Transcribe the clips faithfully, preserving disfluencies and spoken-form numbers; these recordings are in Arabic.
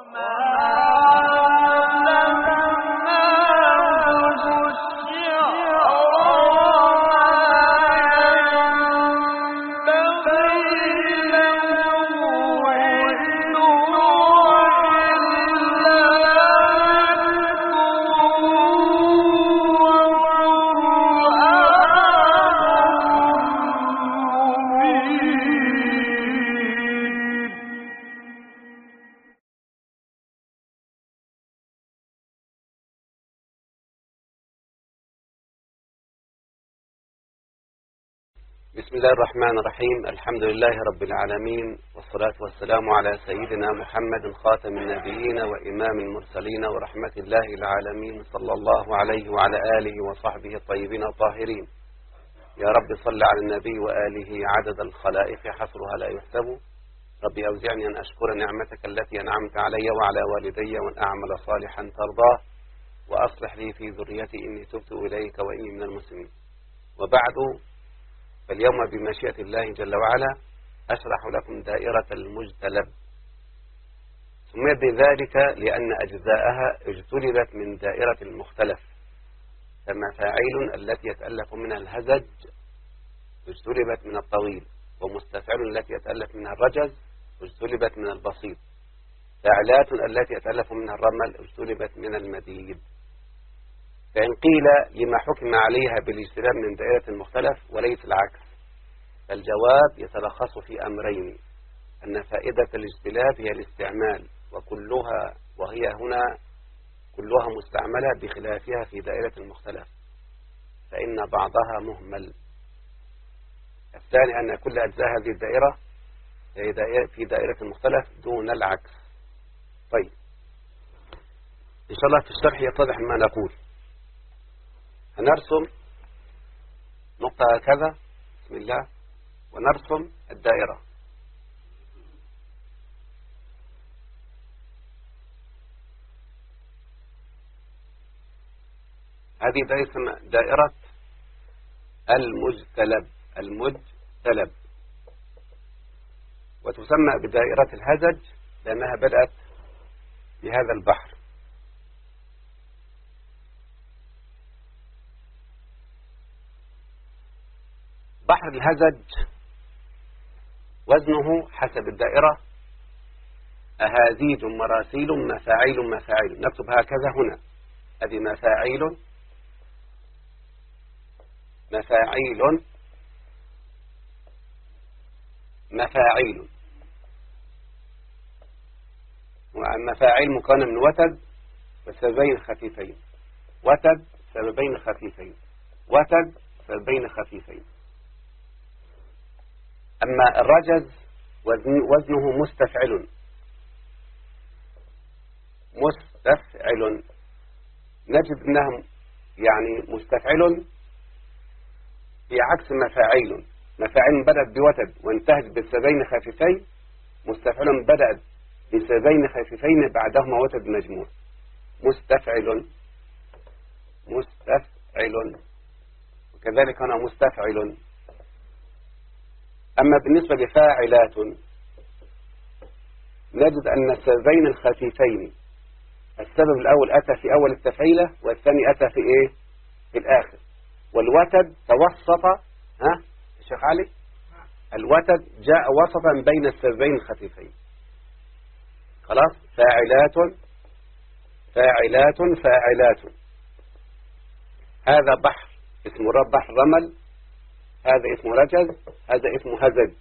بسم الله الرحمن الرحيم. الحمد لله رب العالمين، والصلاة والسلام على سيدنا محمد خاتم النبيين وإمام المرسلين ورحمة الله العالمين، صلى الله عليه وعلى آله وصحبه الطيبين الطاهرين. يا رب صل على النبي وآله عدد الخلائق حصرها لا يحسب. ربي أوزعني أن أشكر نعمتك التي أنعمت علي وعلى والدي وأن أعمل صالحا ترضاه، وأصلح لي في ذريتي إني تبت إليك وإني من المسلمين. وبعد، فاليوم بمشيئة الله جل وعلا أشرح لكم دائرة المجتلب. سميت بذلك لأن أجزاءها اجتلبت من دائرة المختلف، فمفاعيل التي يتألف منها الهزج اجتلبت من الطويل، ومستفعل التي يتألف منها الرجز اجتلبت من البسيط، فاعلات التي يتألف منها الرمل اجتلبت من المديد. فإن قيل لما حكم عليها بالاجتلاب من دائرة المختلف وليس العكس، فالجواب يتلخص في أمرين: أن فائدة الاجتلاب هي الاستعمال، وكلها وهي هنا كلها مستعملة بخلافها في دائرة المختلف، فإن بعضها مهمل. الثاني أن كل أجزاء هذه الدائرة في دائرة المختلف دون العكس. طيب، إن شاء الله في الشرح يتضح ما نقول. هنرسم نقطة هكذا، بسم الله، ونرسم الدائرة. هذه دائرة المجتلب المجتلب وتسمى بدائرة الهزج لأنها بدأت بهذا البحر. بحر الهزج وزنه حسب الدائرة أهازيج مراسيل مفاعيل مفاعيل. نكتب هكذا هنا، هذه مفاعيل مفاعيل مفاعيل مفاعيل مكونة من وتد وسببين خفيفين، وتد سببين خفيفين، وتد سببين خفيفين. أما الرجز وزنه مستفعل مستفعل نجد أنه يعني مستفعل في عكس مفاعيل. مفاعيل بدأت بوتد وانتهت بسببين خفيفين، مستفعل بدأت بسببين خفيفين بعدهما وتد مجموع. مستفعل مستفعل وكذلك هنا مستفعل. أما بالنسبة لفاعلات نجد أن السببين الخفيفين السبب الأول أتى في أول التفعيلة والثاني أتى في إيه؟ في الآخر. والوتد توسط، ها الشيخ علي؟ الوتد جاء وسطا بين السببين الخفيفين. خلاص، فاعلات فاعلات فاعلات. هذا بحر اسمه بحر رمل، هذا اسمه رجز، هذا اسمه هزج.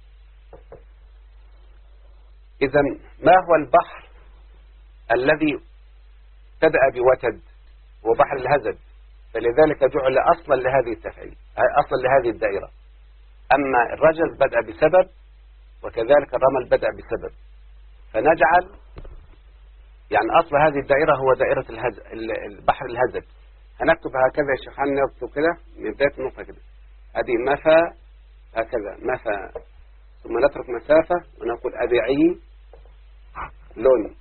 إذا ما هو البحر الذي ابتدأ بوتد؟ هو بحر الهزج، فلذلك جعل أصلا لهذه التفعيل، أصلا لهذه الدائرة. أما الرجز بدأ بسبب، وكذلك الرمل بدأ بسبب، فنجعل يعني أصل هذه الدائرة هو دائرة الهز... البحر الهزج. هنكتب هكذا يا شيخ، نكتب كده من بداية النقطة كده، هذه مفا هكذا مفا، ثم نترك مسافة ونقول أبيعي لون،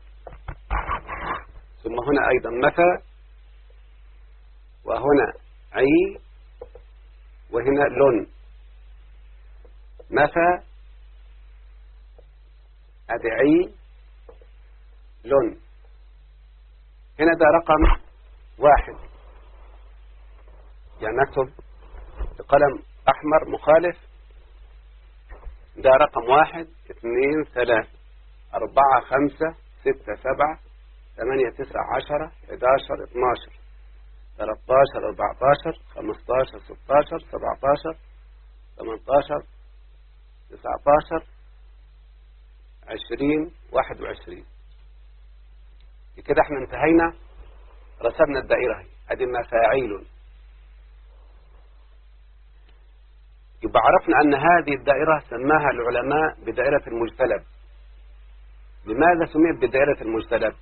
ثم هنا أيضا مفا، وهنا عي، وهنا لون، مفا أبيعي هنا ده رقم واحد، يعني نكتب بقلم أحمر مخالف. ده رقم واحد اثنين ثلاثة أربعة خمسة ستة سبعة ثمانية تسعة عشرة حداشر اثناشر ثلاثتاشر أربعتاشر خمستاشر ستاشر سبعتاشر ثمانتاشر تسعتاشر عشرين واحد وعشرين. كده احنا انتهينا، رسمنا الدائرة. ادي مفاعيل. يبقى عرفنا أن هذه الدائرة سماها العلماء بدائرة المجتلب. لماذا سميت بدائرة المجتلب؟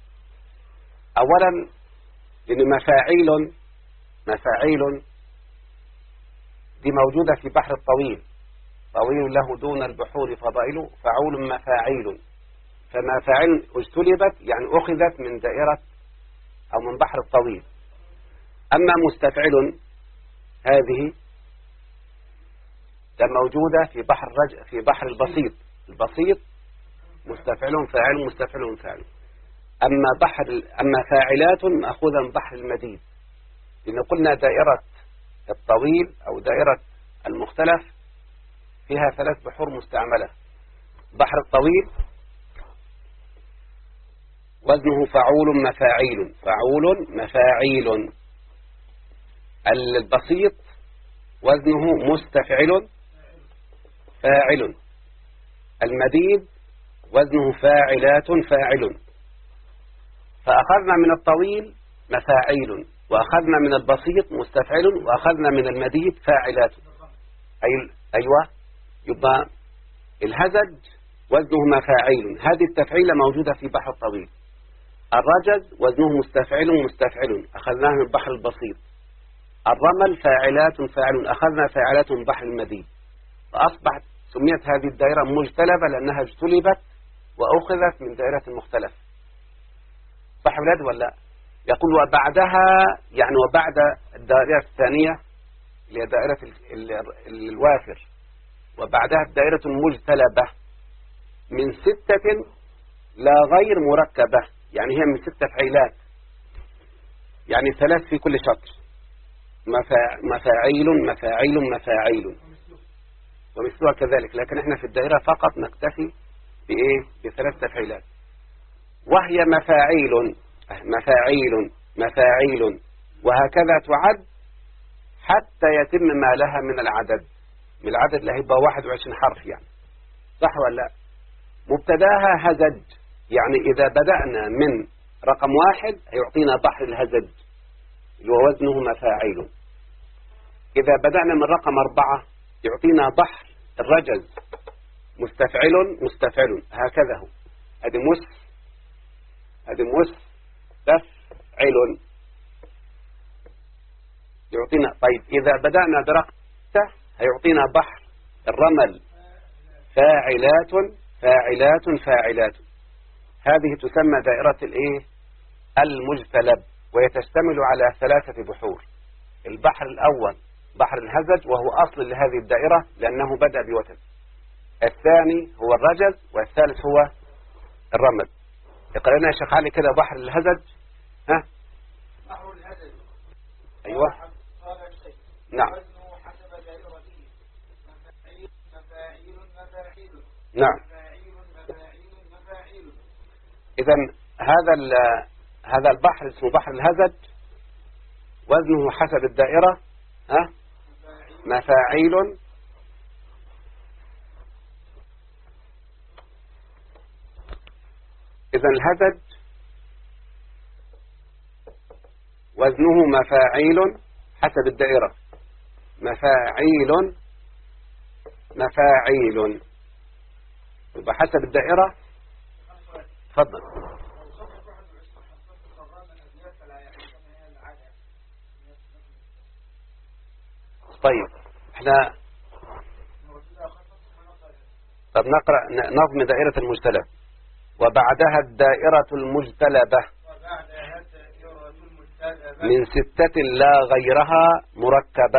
أولا لأن مفاعيل مفاعيل دي موجودة في بحر الطويل، طويل له دون البحور فضائل فعول مفاعيل. فمفاعيل اجتلبت يعني أخذت من دائرة أو من بحر الطويل. أما مستفعل هذه ده موجودة في بحر رج... في بحر البسيط. البسيط مستفعل فاعل مستفعل فاعل. أما بحر أما فاعلات مأخوذة من بحر المديد. لأن قلنا دائرة الطويل أو دائرة المختلف فيها ثلاث بحور مستعملة. بحر الطويل وزنه فعول مفاعيل فعول مفاعيل. البسيط وزنه مستفعل فاعل. المديد وزنه فاعلات فاعل. فأخذنا من الطويل مفاعيل، وأخذنا من البسيط مستفعل، وأخذنا من المديد فاعلات. أي أيوة. يبقى الهزج وزنه مفاعيل، هذه التفعيلة موجودة في بحر الطويل. الرجز وزنه مستفعل مستفعل، أخذناه من بحر البسيط. الرمل فاعلات فاعل، أخذنا فاعلات من بحر المديد. فأصبحت سميت هذه الدائرة مجتلبة لأنها اجتلبت وأخذت من دائرة المختلف. صح ولاد ولا؟ يقول وبعدها يعني وبعد الدائرة الثانية اللي هي دائرة الوافر، وبعدها الدائرة المجتلبة من ستة لا غير مركبة، يعني هي من ستة فعيلات، يعني ثلاث في كل شطر. مفاعيل مفاعيل مفاعيل ومثلها كذلك. لكن احنا في الدائرة فقط نكتفي بإيه؟ بثلاث تفعيلات، وهي مفاعيل مفاعيل مفاعيل، وهكذا تعد حتى يتم ما لها من العدد. من العدد اللي هيبقى واحد وعشرين حرف يعني. صح ولا لا؟ مبتداها هزج، يعني إذا بدأنا من رقم واحد هيعطينا بحر الهزج اللي هو وزنه مفاعيل. إذا بدأنا من رقم أربعة يعطينا بحر الرجز مستفعل مستفعل، هكذا هو. هذه مس هذه مس تفعل يعطينا. طيب إذا بدأنا برقم ستة هيعطينا بحر الرمل فاعلات فاعلات فاعلات. هذه تسمى دائرة الايه؟ المجتلب، وهي تشتمل على ثلاثة بحور. البحر الأول بحر الهزج وهو أصل لهذه الدائرة لأنه بدأ بوتد. الثاني هو الرجز، والثالث هو الرمل. اقرأ لنا يا شيخ علي كده بحر الهزج. ها؟ بحر الهزج. أيوة. نعم. حسب دائرته مفاعيل مفاعيل مفاعيل. نعم. مفاعيل مفاعيل مفاعيل. إذا هذا هذا البحر اسمه بحر الهزج، وزنه حسب الدائرة ها؟ مفاعيل إذا الهزج وزنه مفاعيل حسب الدائرة. مفاعيل مفاعيل يبقى حسب الدائرة. تفضل. طيب احنا طب نقرأ نظم دائرة المجتلب. وبعدها الدائرة المجتلبة من ستة لا غيرها مركبة.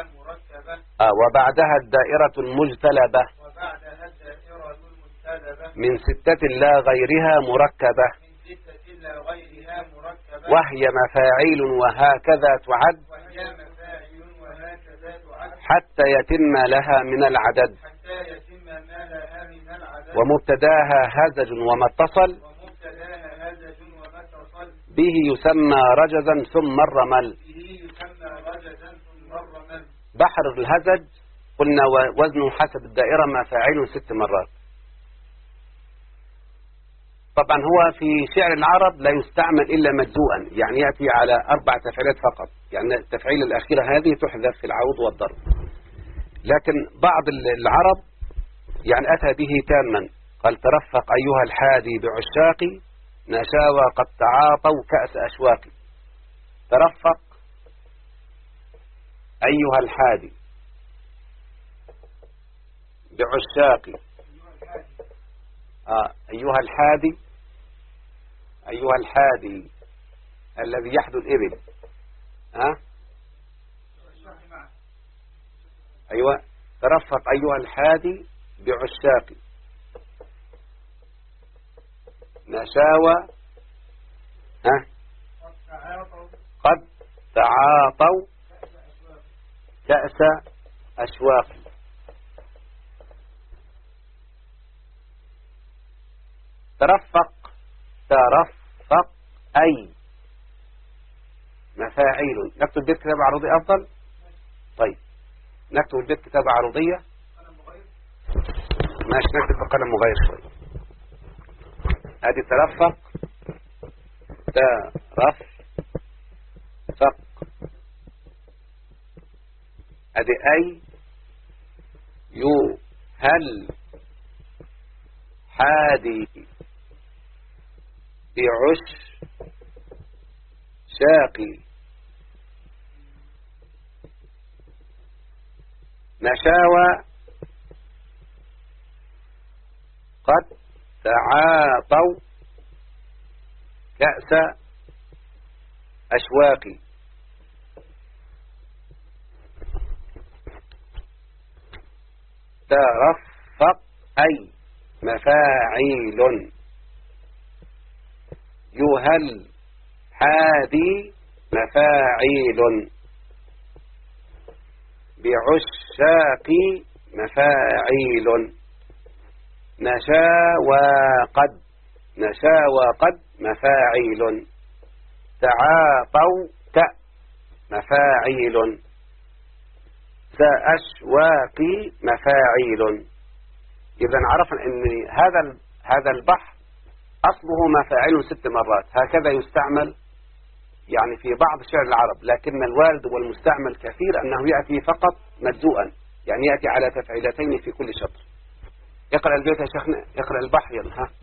آه وبعدها الدائرة المجتلبة وبعدها الدائرة المجتلبة من ستة لا غيرها مركبة من ستة لا غيرها مركبة وهي مفاعيل وهكذا تعد وهي مفاعل وهكذا تعد حتى يتم لها من العدد حتى يتم ما لها من العدد ومبتداها هزج وما اتصل ومبتداها هزج وما اتصل به يسمى رجزا ثم الرمل. به يسمى رجزا ثم الرمل. بحر الهزج قلنا وزنه حسب الدائرة مفاعيل ست مرات. طبعا هو في شعر العرب لا يستعمل إلا مجزوءا، يعني يأتي على أربع تفعيلات فقط، يعني التفعيل الأخيرة هذه تحذف في العوض والضرب. لكن بعض العرب يعني أتى به تاما، قال ترفق أيها الحادي بعشاقي نشاوى قد تعاطوا كأس أشواقي. ترفق أيها الحادي بعشاقي آه أيها الحادي أيها الحادي الذي يحدو الإبل آه؟ أيوة ترفق أيها الحادي بعشاقي نشاوى ها قد تعاطوا كأس أشواقي. ترفق ترفق أي مفاعيل. نكتب البيت كتابة عروضية أفضل. طيب نكتب البيت كتابة عروضية ماشي، نكتب بقلم مغير شوي. ادي ترفق ترفق ادي اي يو هل حادي بعش شاقي نشاوى قد تعاطوا كأس أشواقي. ترفق أي مفاعيل يهل حادي مفاعيل بعشاقي مفاعيل نشا وقد نشا وقد مفاعيل تعاطوا ك مفاعيل سأشواقي مفاعيل. إذا عرفنا أن هذا هذا البحر أصله مفاعيل ست مرات، هكذا يستعمل يعني في بعض شعر العرب، لكن الوارد والمستعمل كثير أنه يأتي فقط مجزوءا، يعني يأتي على تفعيلتين في كل شطر. اقرأ البيت يا شيخنا، اقرأ البحر يلا. ها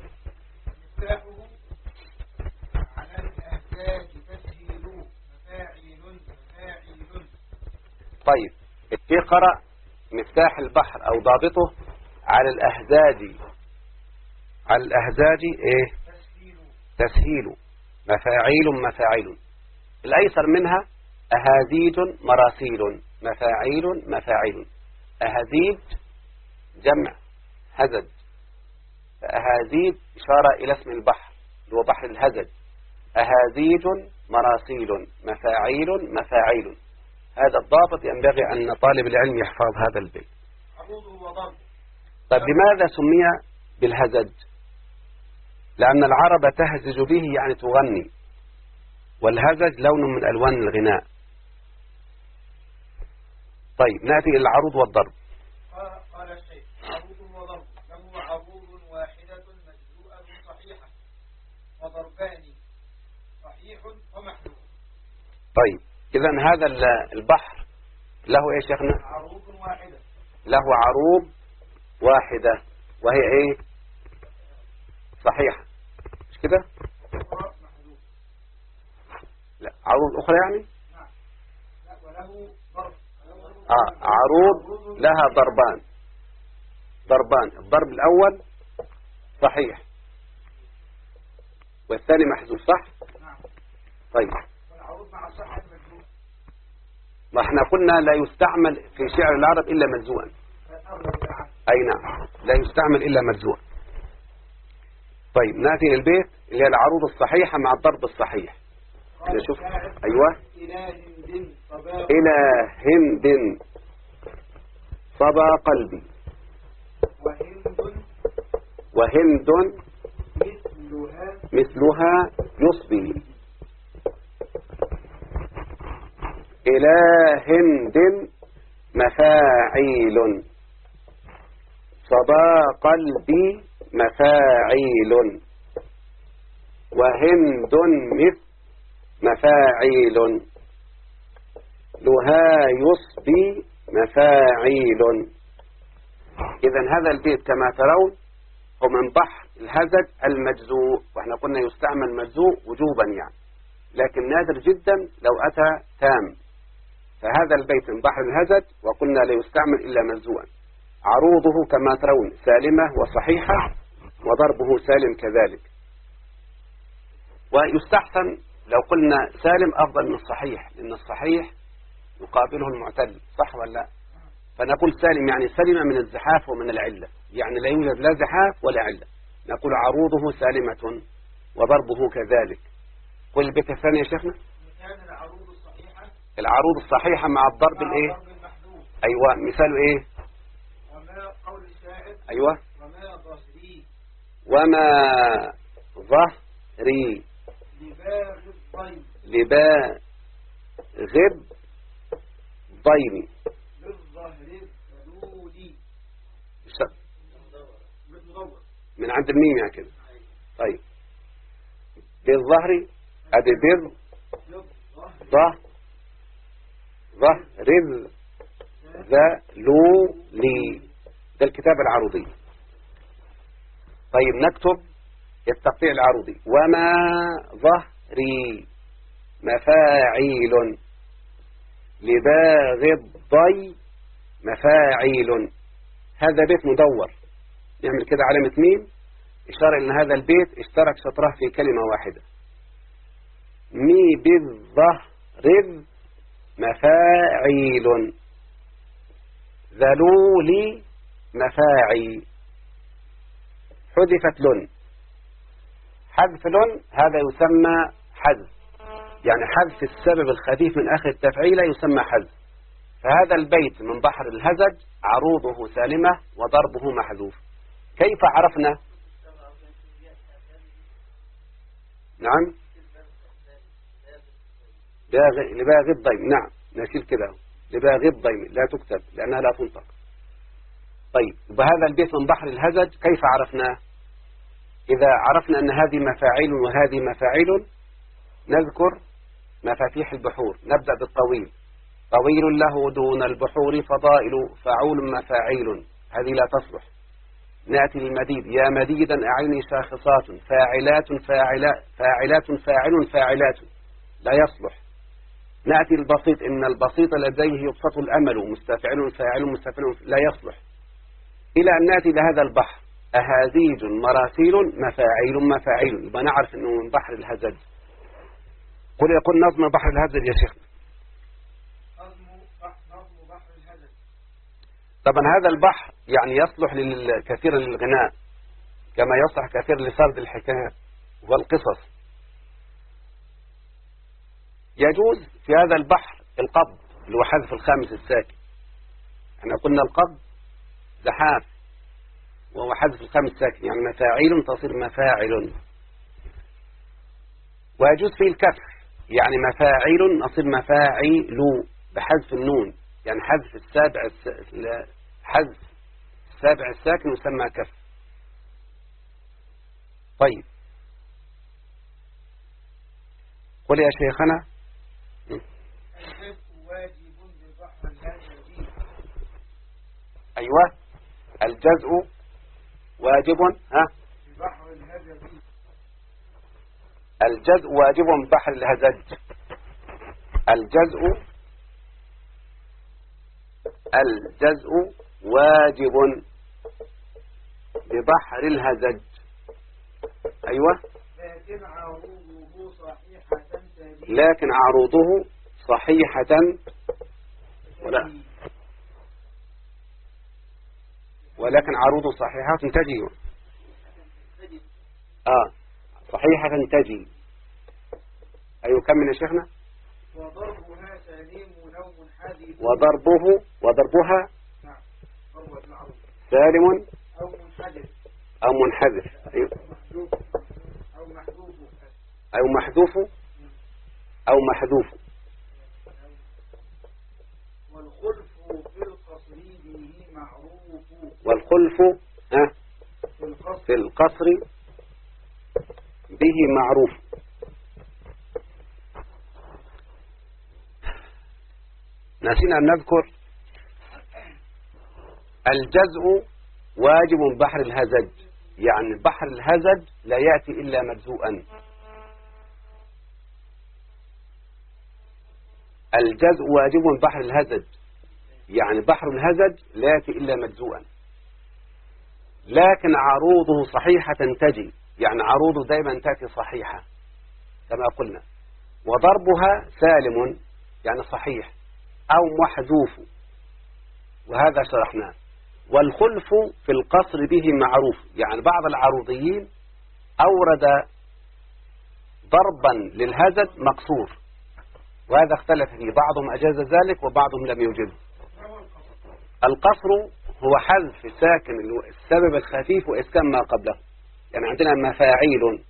على الأهداج تسهيل مفاعل مفاعل. طيب في قرأ مفتاح البحر أو ضابطه على الأهزاج. على الأهزاج إيه؟ تسهيل تسهيل مفاعيل مفاعيل. الأيسر منها أهازيج مراسيل مفاعيل مفاعيل. أهازيج جمع هزج، أهازيج إشارة إلى اسم البحر اللي هو بحر الهزج. أهازيج مراسيل مفاعيل مفاعيل. هذا الضابط ينبغي أن طالب العلم يحفظ هذا البيت. عروض وضرب. طيب لماذا سمي بالهزج؟ لأن العرب تهزج به يعني تغني، والهزج لون من ألوان الغناء. طيب نأتي إلى العروض والضرب. قال الشيخ عروض وضرب له عروض واحدة مجزوءة صحيحة وضربان صحيح ومحذوف. طيب إذن هذا البحر له إيه شيخنا؟ عروض واحدة. له عروض واحدة وهي إيه؟ صحيحة مش كده؟ لا عروض أخرى يعني؟ نعم. لا وله ضرب. آه عروض لها ضربان. ضربان، الضرب الأول صحيح والثاني محذوف صح؟ نعم. طيب والعروض مع الصحة مجزوء. ما احنا قلنا لا يستعمل في شعر العرب إلا مجزوءا. أي نعم لا يستعمل إلا مجزوءا. طيب نأتي للبيت اللي هي العروض الصحيحة مع الضرب الصحيح. نشوف. أيوة. إلى هند صبا إلى هند صبا قلبي. وهند وهند مثلها مثلها يصبي. إلى هند مفاعيل صبا قلبي مفاعيل. وهند مثل مفاعيل لها يصبي مفاعيل. إذا هذا البيت كما ترون هو من بحر الهزج المجزوء، وإحنا قلنا يستعمل مجزوء وجوبا يعني، لكن نادر جدا لو أتى تام. فهذا البيت من بحر الهزج وقلنا لا يستعمل إلا مجزوءا. عروضه كما ترون سالمة وصحيحة، وضربه سالم كذلك. ويستحسن لو قلنا سالم أفضل من الصحيح، لأن الصحيح يقابله المعتل، صح ولا لا؟ فنقول سالم يعني سلم من الزحاف ومن العلة، يعني لا يوجد لا زحاف ولا علة. نقول عروضه سالمة وضربه كذلك. قل البيت الثاني يا شيخنا. مثال العروض الصحيحة العروض الصحيحة مع الضرب مع الايه؟ ضرب المحذوف. ايوه، مثاله ايه؟ وما قول الشاعر ايوه. وما ظهري وما ظهري لباغ الضيم لباغ ضيمي. للظهر الذلولي ش- بالمدور. من عند الميم يعني كده. طيب بالظهر ادي بر للظهر ظه ظهر ذلولي. ده الكتابة العروضية. طيب نكتب التقطيع العروضي. وما ظهري مفاعيل لباغ الضي مفاعيل. هذا بيت مدور، نعمل كده علامة ميم إشارة إن هذا البيت اشترك شطره في كلمة واحدة. مي بالظهر مفاعيل ذلولي مفاعي. حذفت لن. حذف لن هذا يسمى حذف، يعني حذف السبب الخفيف من آخر التفعيلة يسمى حذف. فهذا البيت من بحر الهزج عروضه سالمة وضربه محذوف. كيف عرفنا؟ نعم لباغ الضيم. نعم نشيل كده لباغ الضيم لا تكتب لأنها لا تنطق. طيب بهذا البيت من بحر الهزج كيف عرفناه؟ إذا عرفنا أن هذه مفاعيل وهذه مفاعيل نذكر مفاتيح البحور. نبدأ بالطويل. طويل له دون البحور فضائل فعول مفاعيل، هذه لا تصلح. نأتي للمديد. يا مديدا أعيني شاخصات فاعلات فاعلات فاعلات فاعل فاعلات، لا يصلح. نأتي البسيط. إن البسيط لديه يبسط الأمل مستفعل فاعل مستفعل، لا يصلح. إلى أن نأتي لهذا البحر. أهازيج مراسيل مفاعيل مفاعيل، يبقى نعرف أنه من بحر الهزج. قل يقول نظم بحر الهزج يا شيخ. نظم بحر الهزج. طبعا هذا البحر يعني يصلح كثيرا للغناء، كما يصلح كثير لسرد الحكايات والقصص. يجوز في هذا البحر القبض اللي هو حذف الخامس الساكن. احنا قلنا القبض زحاف وهو حذف الخامس الساكن، يعني مفاعيل تصير مفاعل. ويجوز فيه الكسر، يعني مفاعيل نصير مفاعيل بحذف النون، يعني حذف السابع الس... حذف السابع الساكن يسمى كسر. طيب قل يا شيخنا. الجزء واجب ببحر الهزج. أيوة الجزء واجب ها ببحر الهزج. الجزء واجب ببحر الهزج. الجزء الجزء واجب ببحر الهزج. أيوة لكن عروضه صحيحة تلي. لكن عروضه صحيحة ولا ولكن عروضه صحيحة تجي. آه صحيحة تجي. أيوة كمل يا شيخنا. وضربها سليم لو منحدر. وضربه وضربها نعم ضربة العروض سالم أو منحدر أو منحذف. أيوة. محذوف أو محذوف أو محذوف أو محذوف. والخلف في القصر به معروف. والخلف ها في القصر في القصر به معروف. نسينا أن نذكر الجزء واجب بحر الهزج، يعني بحر الهزج لا يأتي إلا مجزوءا. الجزء واجب بحر الهزج، يعني بحر الهزج لا يأتي إلا مجزوءا، لكن عروضه صحيحة تجي، يعني عروضه دائما تأتي صحيحة كما قلنا. وضربها سالم يعني صحيح أو محذوف، وهذا شرحناه. والخلف في القصر به معروف، يعني بعض العروضيين أورد ضربا للهزج مقصور، وهذا اختلف فيه، بعضهم أجاز ذلك وبعضهم لم يوجده. القصر هو حذف ساكن السبب الخفيف وإسكان ما قبله، يعني عندنا مفاعيل،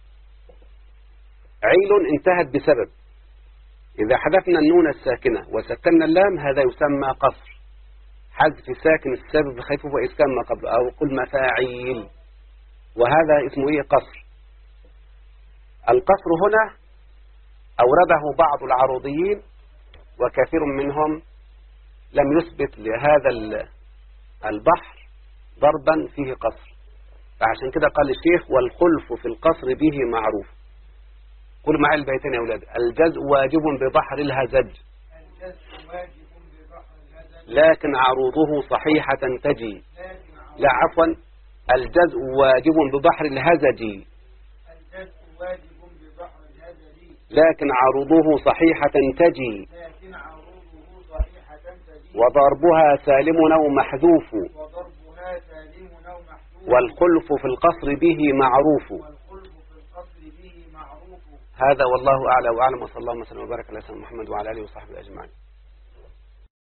عيل انتهت بسبب، إذا حذفنا النون الساكنة وسكننا اللام هذا يسمى قصر، حذف ساكن السبب الخفيف وإسكان ما قبله، أو قل مفاعيل، وهذا اسمه إيه؟ قصر. القصر هنا أورده بعض العروضيين وكثير منهم لم يثبت لهذا البحر ضربا فيه قصر، فعشان كده قال الشيخ والخلف في القصر به معروف. قل معي البيتين يا أولاد. الجزء واجب ببحر الهزج، الجزء واجب ببحر الهزج لكن عروضه صحيحة تجي. لا عفوا، الجزء واجب ببحر الهزج، الجزء واجب ببحر الهزج لكن عروضه صحيحة تجي. لكن عروضه صحيحة تجي. وضربها سالم أو محذوف، وضربها سالم أو محذوف. والخلف في القصر به معروف. والخلف في القصر به معروف. هذا والله أعلى وأعلم، وصلى الله وسلم وبارك على سيدنا محمد وعلى آله وصحبه أجمعين.